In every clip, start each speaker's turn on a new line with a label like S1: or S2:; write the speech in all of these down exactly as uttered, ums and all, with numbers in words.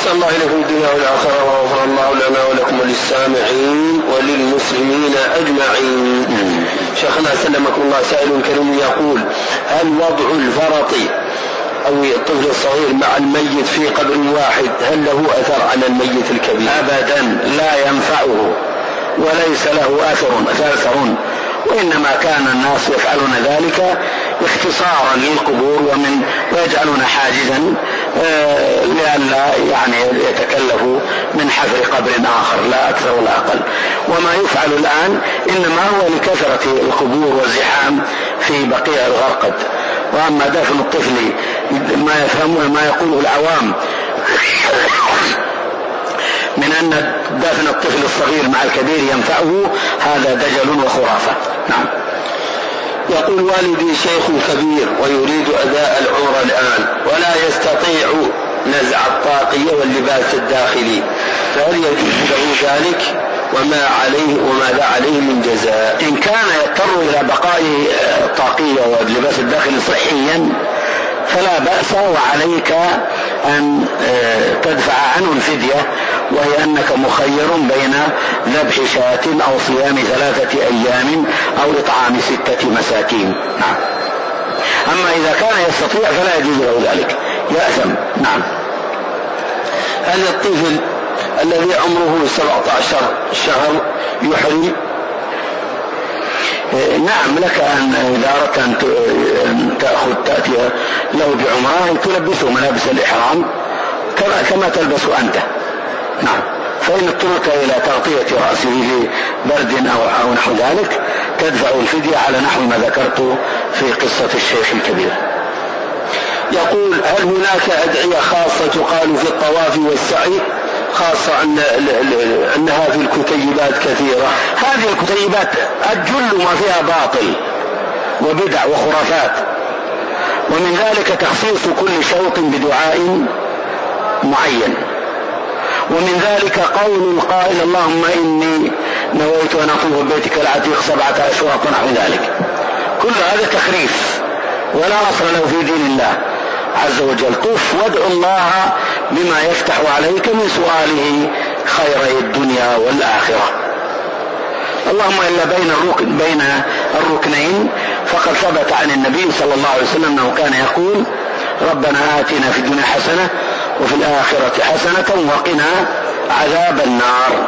S1: أحسن الله إليكم الدنيا والآخرة وغفر الله لنا ولكم وللسامعين وللمسلمين أجمعين. شيخنا سلمكم الله، سائل كريم يقول: هل وضع الفرط أو الطفل الصغير مع الميت في قبر واحد هل له أثر على الميت الكبير؟
S2: أبدا، لا ينفعه وليس له أثر أثر وإنما كان الناس يفعلون ذلك اختصارا للقبور ومن ويجعلون حاجزا آه لئلا يعني يتكلفوا من حفر قبر آخر، لا أكثر ولا أقل. وما يفعل الآن إنما هو لكثرة القبور والزحام في بقيع الغرقد. وأما دفن الطفل ما يفهمون ما يقوله العوام من أن دفن الطفل الصغير مع الكبير ينفعه، هذا دجل وخرافة. نعم.
S1: يقول: والدي شيخ كبير ويريد أداء العمرة الآن ولا يستطيع نزع الطاقية واللباس الداخلي، فهل يجوز له ذلك وما عليه وماذا عليه من جزاء؟
S2: إن كان يضطر إلى بقاء الطاقية واللباس الداخلي صحيا فلا بأس، وعليك أن تدفع عنه الفدية، وهي أنك مخير بين ذبح شاة أو صيام ثلاثة أيام أو إطعام ستة مساكين. نعم. أما إذا كان يستطيع فلا يجوز له ذلك، يأثم. نعم.
S1: هل الطفل الذي عمره سبعة عشر شهر يحرم؟
S2: نعم، لك أن إذا أردت أن تأخذ تأتي له بعمره تلبسه ملابس الإحرام كما, كما تلبس أنت. نعم. فإن اضطررت إلى تغطية رأسه لبرد أو, أو نحو ذلك تدفع الفدية على نحو ما ذكرت في قصة الشيخ الكبير.
S1: يقول: هل هناك أدعية خاصة تقال في الطواف والسعي، خاصة أن أنها في الكتيبات كثيرة؟
S2: هذه الكتيبات الجل ما فيها باطل وبدع وخرافات، ومن ذلك تخصيص كل شوط بدعاء معين، ومن ذلك قول القائل: اللهم إني نويت أن أطوف بيتك العتيق سبعة أشواط ونحو ذلك. كل هذا تخريف ولا أصل له في دين الله عز وجل. طف وادعو الله بما يفتح عليك من سؤاله خيري الدنيا والآخرة. اللهم إلا بين الركن بين الركنين فقد ثبت عن النبي صلى الله عليه وسلم أنه كان يقول: ربنا آتنا في الدنيا حسنة وفي الآخرة حسنة وقنا عذاب النار.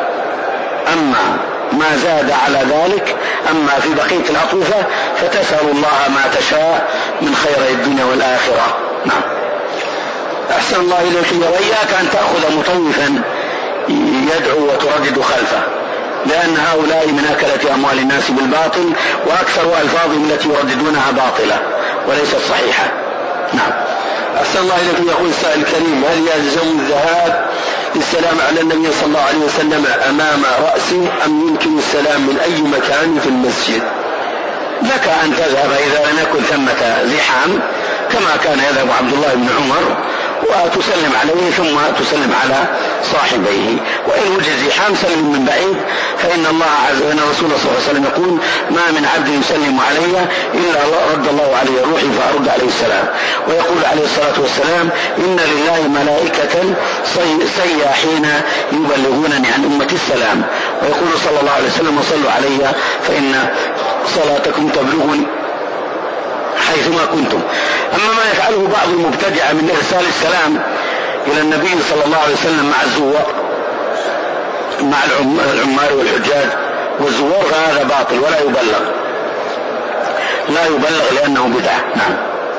S2: أما ما زاد على ذلك، أما في بقية الأطوفة فتسأل الله ما تشاء من خير الدنيا والآخرة. نعم.
S1: أحسن الله إليك.
S2: وإياك أن تأخذ مطوفا يدعو وتردد خلفه، لأن هؤلاء من أكلة أموال الناس بالباطل، وأكثر ألفاظهم التي يرددونها باطلة وليست صحيحة. نعم.
S1: أحسن الله إليكم. يقول السائل الكريم: هل يلزم الذهاب للسلام على النبي صلى الله عليه وسلم أمام رأسه أم يمكن السلام من أي مكان في المسجد؟
S2: لك أن تذهب إذا لم يكن ثمة زحام كما كان يذهب عبد الله بن عمر وتسلم عليه ثم تسلم على صاحبيه، وإن وجد زحام سلم من بعيد، فإن الله عز وجل رسول الله صلى الله عليه وسلم يقول: ما من عبد يسلم علي إلا رد الله عليه روحي فأرد عليه السلام. ويقول عليه الصلاة والسلام: إن لله ملائكة سياحين يبلغونني عن أمة السلام. ويقول صلى الله عليه وسلم: وصلوا علي فإن صلاتكم تبلغني حيثما كنتم. أما ما يفعله بعض المبتدعة من إرسال السلام إلى النبي صلى الله عليه وسلم مع الزوار مع العمار والحجاج والزوار فهذا باطل ولا يبلغ لا يبلغ لأنه بدعة. نعم.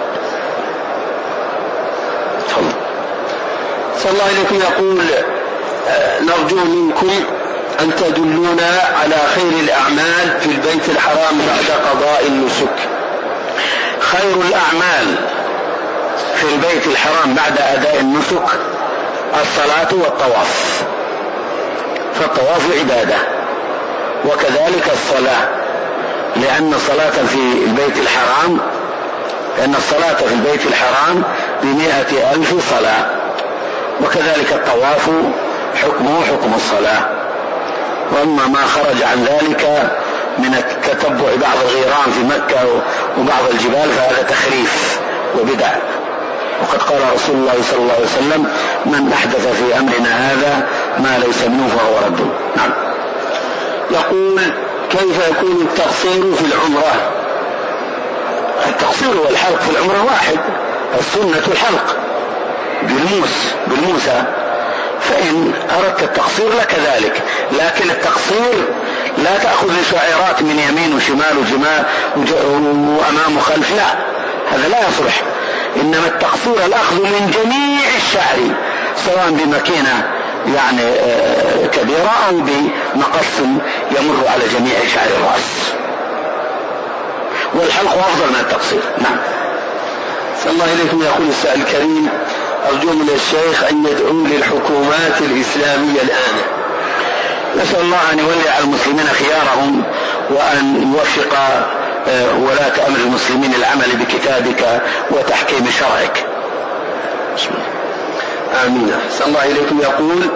S1: تفضل. صلى الله عليكم. يقول: نرجو منكم أن تدلونا على خير الأعمال في البيت الحرام بعد قضاء النسك.
S2: خير الأعمال في البيت الحرام بعد أداء النسك الصلاة والطواف، فالطواف عبادة وكذلك الصلاة، لأن الصلاة في البيت الحرام لأن الصلاة في البيت الحرام بمئة ألف صلاة، وكذلك الطواف حكمه حكم الصلاة. وأما ما خرج عن ذلك من تتبع بعض الغيران في مكة وبعض الجبال فهذا تخريف وبدع. وقد قال رسول الله صلى الله عليه وسلم: من أحدث في أمرنا هذا ما ليس منه فهو رد. نعم.
S1: يقول: كيف يكون التقصير في العمرة؟
S2: التقصير والحلق في العمرة واحد، السنة الحلق بالموس بالموسى، فإن أردت التقصير لك ذلك، لكن التقصير لا تأخذ شعيرات من يمين وشمال وجمال وأمام وخلف، لا، هذا لا يصلح. إنما التقصير الأخذ من جميع الشعر، سواء بمكينة يعني كبيرة أو بمقص يمر على جميع شعر الرأس، والحلق أفضل من التقصير. نعم.
S1: صلى الله إليكم. يقول السائل الكريم: أرجو من الشيخ أن يدعو للحكومات الإسلامية الآن.
S2: نسأل الله أن يولي على المسلمين خيارهم، وأن يوفق ولاة أمر المسلمين العمل بكتابك وتحكيم شرعك.
S1: بسم الله. آمين. صلى الله إليكم. يقول: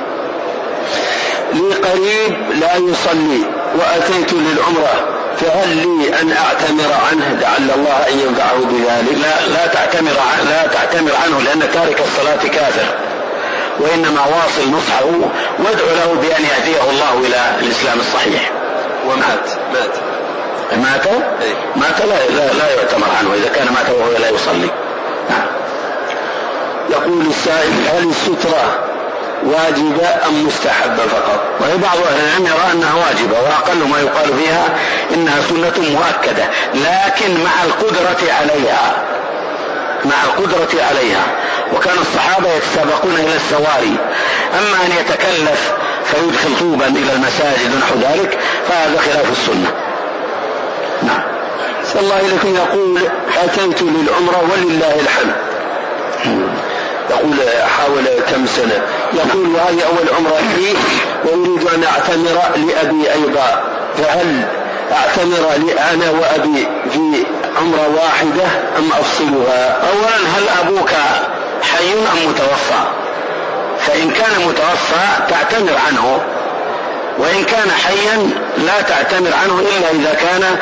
S1: لي قريب لا يصلي وأتيت للعمرة، فهل لي أن أعتمر عنه لعل الله أن ينفعه بذلك؟
S2: لا, لا تعتمر لا تعتمر عنه، لأن تارك الصلاة كافر، وإنما واصل نصحه وادعو له بأن يهديه الله إلى الإسلام الصحيح.
S1: ومات مات
S2: مات
S1: أي.
S2: مات لا, لا, لا يعتمر عنه إذا كان مات وهو لا يصلي. نعم.
S1: يقول السائل: هل السترة واجبة أم مستحبة فقط؟
S2: وهي بعض أهل العلم يرى أنها واجبة، وأقل ما يقال فيها إنها سنة مؤكدة، لكن مع القدرة عليها مع القدرة عليها وكان الصحابة يتسابقون إلى السواري. أما أن يتكلف فيدخل طوبا إلى المساجد ونحو ذلك فهذا خلاف السنة. نعم.
S1: صلى الله عليه يقول: أتيت للعمرة ولله الحمد. يقول: حاول كم سنة. يقول: وهي أول عمرة لي وأريد أن أعتمر لأبي أيضا، فهل أعتمر لي أنا وأبي في عمرة واحدة أم أفصلها؟
S2: أولا، هل أبوك حي أم متوفى؟ فإن كان متوفى تعتمر عنه، وإن كان حيا لا تعتمر عنه إلا إذا كان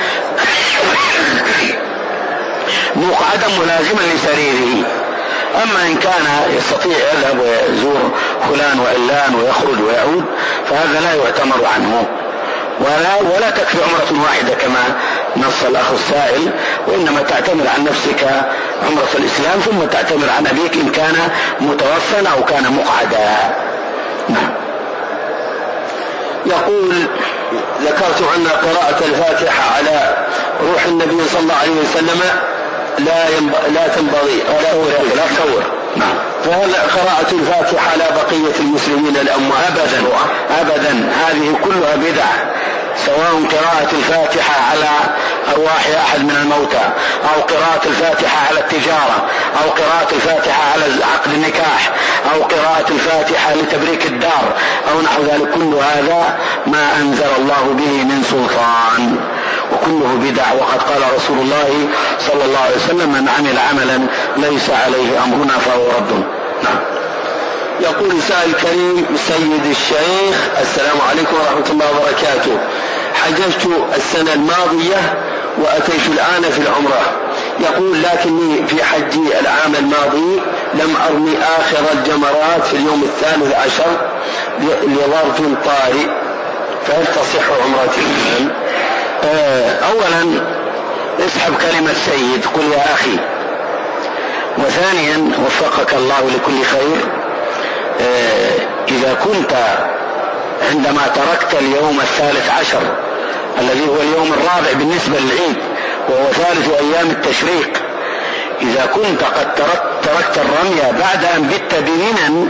S2: مقعدا ملازما لسريره. أما إن كان يستطيع يذهب ويزور فلان وعلان ويخرج ويعود فهذا لا يعتمر عنه، ولا, ولا تكفي عمرة واحدة كما نص الأخ السائل، وإنما تعتمر عن نفسك عمرة الإسلام ثم تعتمر عن أبيك إن كان متوفى أو كان مقعدا. نعم.
S1: يقول: ذكرت أن قراءة الفاتحة على روح النبي صلى الله عليه وسلم لا ينب... لا تنبغي
S2: ولا لا تصور.
S1: نعم. فهل قراءة الفاتحة على بقية المسلمين الأموات؟
S2: أبدا أبدا، هذه كلها بدع، سواء قراءة الفاتحة على أرواح أحد من الموتى، أو قراءة الفاتحة على التجارة، أو قراءة الفاتحة على عقد النكاح، أو قراءة الفاتحة لتبريك الدار، أو نحو ذلك. كل هذا ما أنزل الله به من سلطان، وكله بدع. وقد قال رسول الله صلى الله عليه وسلم: من عمل عملا ليس عليه أمرنا فهو رد. نعم.
S1: يقول سائل كريم: سيد الشيخ، السلام عليكم ورحمة الله وبركاته. حججت السنة الماضية وأتيت الآن في العمرة. يقول: لكني في حجي العام الماضي لم أرمي آخر الجمرات في اليوم الثالث عشر لظرف طارئ، فهل تصح عمرتي الآن؟
S2: أولا اسحب كلمة سيد، قل يا أخي. وثانيا وفقك الله لكل خير، إذا كنت عندما تركت اليوم الثالث عشر الذي هو اليوم الرابع بالنسبة للعيد وهو ثالث أيام التشريق، إذا كنت قد تركت الرمي بعد أن بت بمنى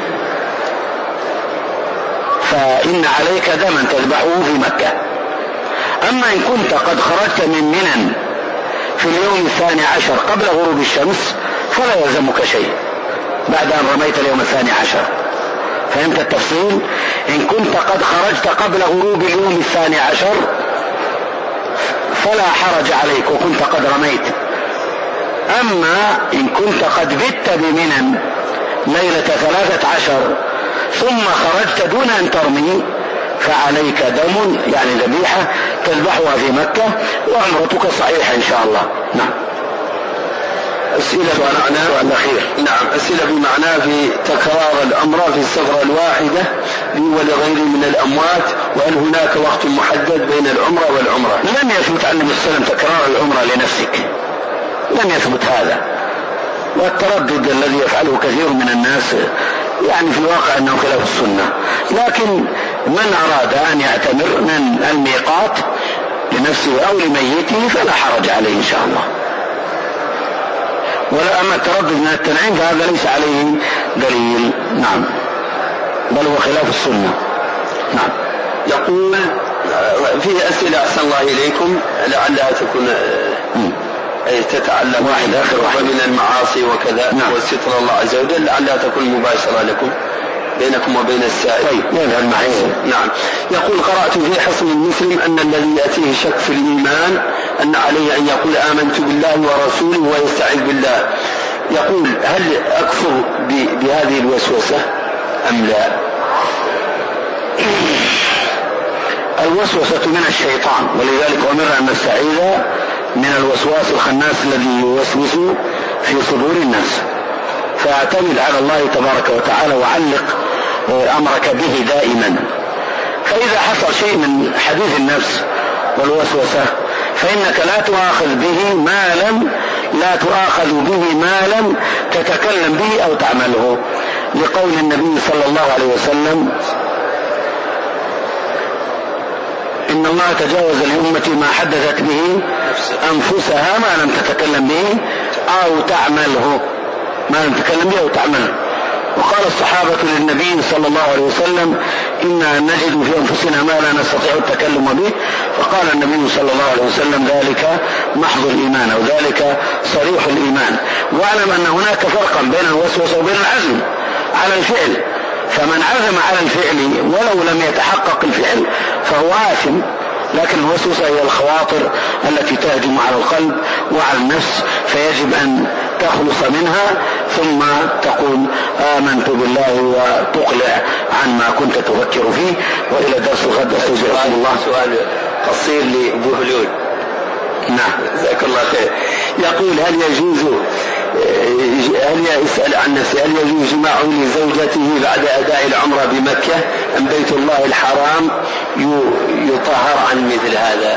S2: فإن عليك دما تذبحه في مكة. أما إن كنت قد خرجت من منى في اليوم الثاني عشر قبل غروب الشمس فلا يلزمك شيء بعد أن رميت اليوم الثاني عشر. فهمت التفصيل؟ إن كنت قد خرجت قبل غروب اليوم الثاني عشر فلا حرج عليك وكنت قد رميت. أما إن كنت قد بت بمنى ليلة ثلاثة عشر ثم خرجت دون أن ترمي فعليك دم، يعني ذبيحة تذبحها في مكة وعمرتك صحيحة إن شاء الله. نعم.
S1: أسئلة بمعنى
S2: الأخير.
S1: نعم أسئلة بمعنى في تكرار العمرة في السفرة الواحدة لي ولغيري من الأموات، وهل هناك وقت محدد بين العمرة والعمرة؟
S2: لم يثبت عن النبي صلى الله عليه وسلم تكرار العمرة لنفسك، لم يثبت هذا، والتردد الذي يفعله كثير من الناس يعني في الواقع أنه خلاف السنة. لكن من أراد أن يعتمر من الميقات لنفسه أو لميته فلا حرج عليه إن شاء الله. ولا أما التردد من التنعيم فهذا ليس عليه دليل، نعم، بل هو خلاف السنة. نعم.
S1: يقول فيه أسئلة أحسن الله إليكم لعلها تكون تتعلم
S2: واحد آخر واحد
S1: من المعاصي وكذا،
S2: نعم.
S1: وستر الله عز وجل لعلها تكون مباشرة لكم بينكم وبين السائل.
S2: طيب
S1: نعم. يقول قرأت في حصن المسلم أن الذي يأتيه شك في الإيمان أن عليه أن يقول آمنت بالله ورسوله ويستعيذ بالله. يقول هل أكفر بهذه الوسوسة أم لا؟
S2: الوسوسة من الشيطان، ولذلك أمرنا أن نستعيذ من الوسواس الخناس الذي يوسوس في صدور الناس. فاعتمد على الله تبارك وتعالى وعلق أمرك به دائما. فإذا حصل شيء من حديث النفس والوسوسة فإنك لا تؤاخذ به ما لم لا تؤاخذ به ما لم تتكلم به أو تعمله، لقول النبي صلى الله عليه وسلم إن الله تجاوز لأمتي ما حدثت به أنفسها ما لم تتكلم به أو تعمله، ما لم تتكلم به أو تعمله. وقال الصحابة للنبي صلى الله عليه وسلم إنا نجد في أنفسنا ما لا نستطيع التكلم به، فقال النبي صلى الله عليه وسلم ذلك محض الإيمان أو ذلك صريح الإيمان. واعلم أن هناك فرقا بين الوسوسة وبين العزم على الفعل، فمن عزم على الفعل ولو لم يتحقق الفعل فهو آثم، لكن الوسوسة هي الخواطر التي تهجم على القلب وعلى النفس، فيجب أن تخلص منها ثم تقول آمنت بالله وتقلع عن ما كنت تفكر فيه. وإلى درس الغد أستودعكم الله.
S1: سؤال قصير لأبو هلول.
S2: نعم
S1: جزاك الله خير. يقول هل يجوز هل يسأل عن نفسه هل يجوز جماعه لزوجته بعد أداء العمرة بمكة أم بيت الله الحرام يطهر عن مثل هذا؟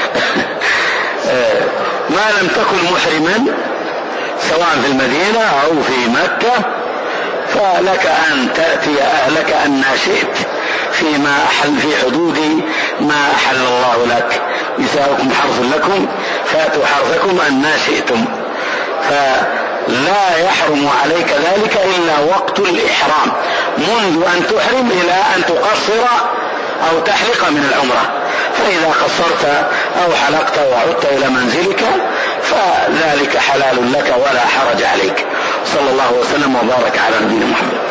S2: ما لم تكن محرما سواء في المدينة أو في مكة فلك أن تأتي أهلك أن شئت فيما أحل في حدود ما أحل الله لك. نساؤكم حرث لكم فأتوا حرثكم أن شئتم، فلا يحرم عليك ذلك إلا وقت الإحرام منذ أن تحرم إلى أن تقصر أو تحلق من العمرة. فإذا قصرت أو حلقت وعدت إلى منزلك فذلك حلال لك ولا حرج عليك. صلى الله وسلم وبارك على نبينا محمد.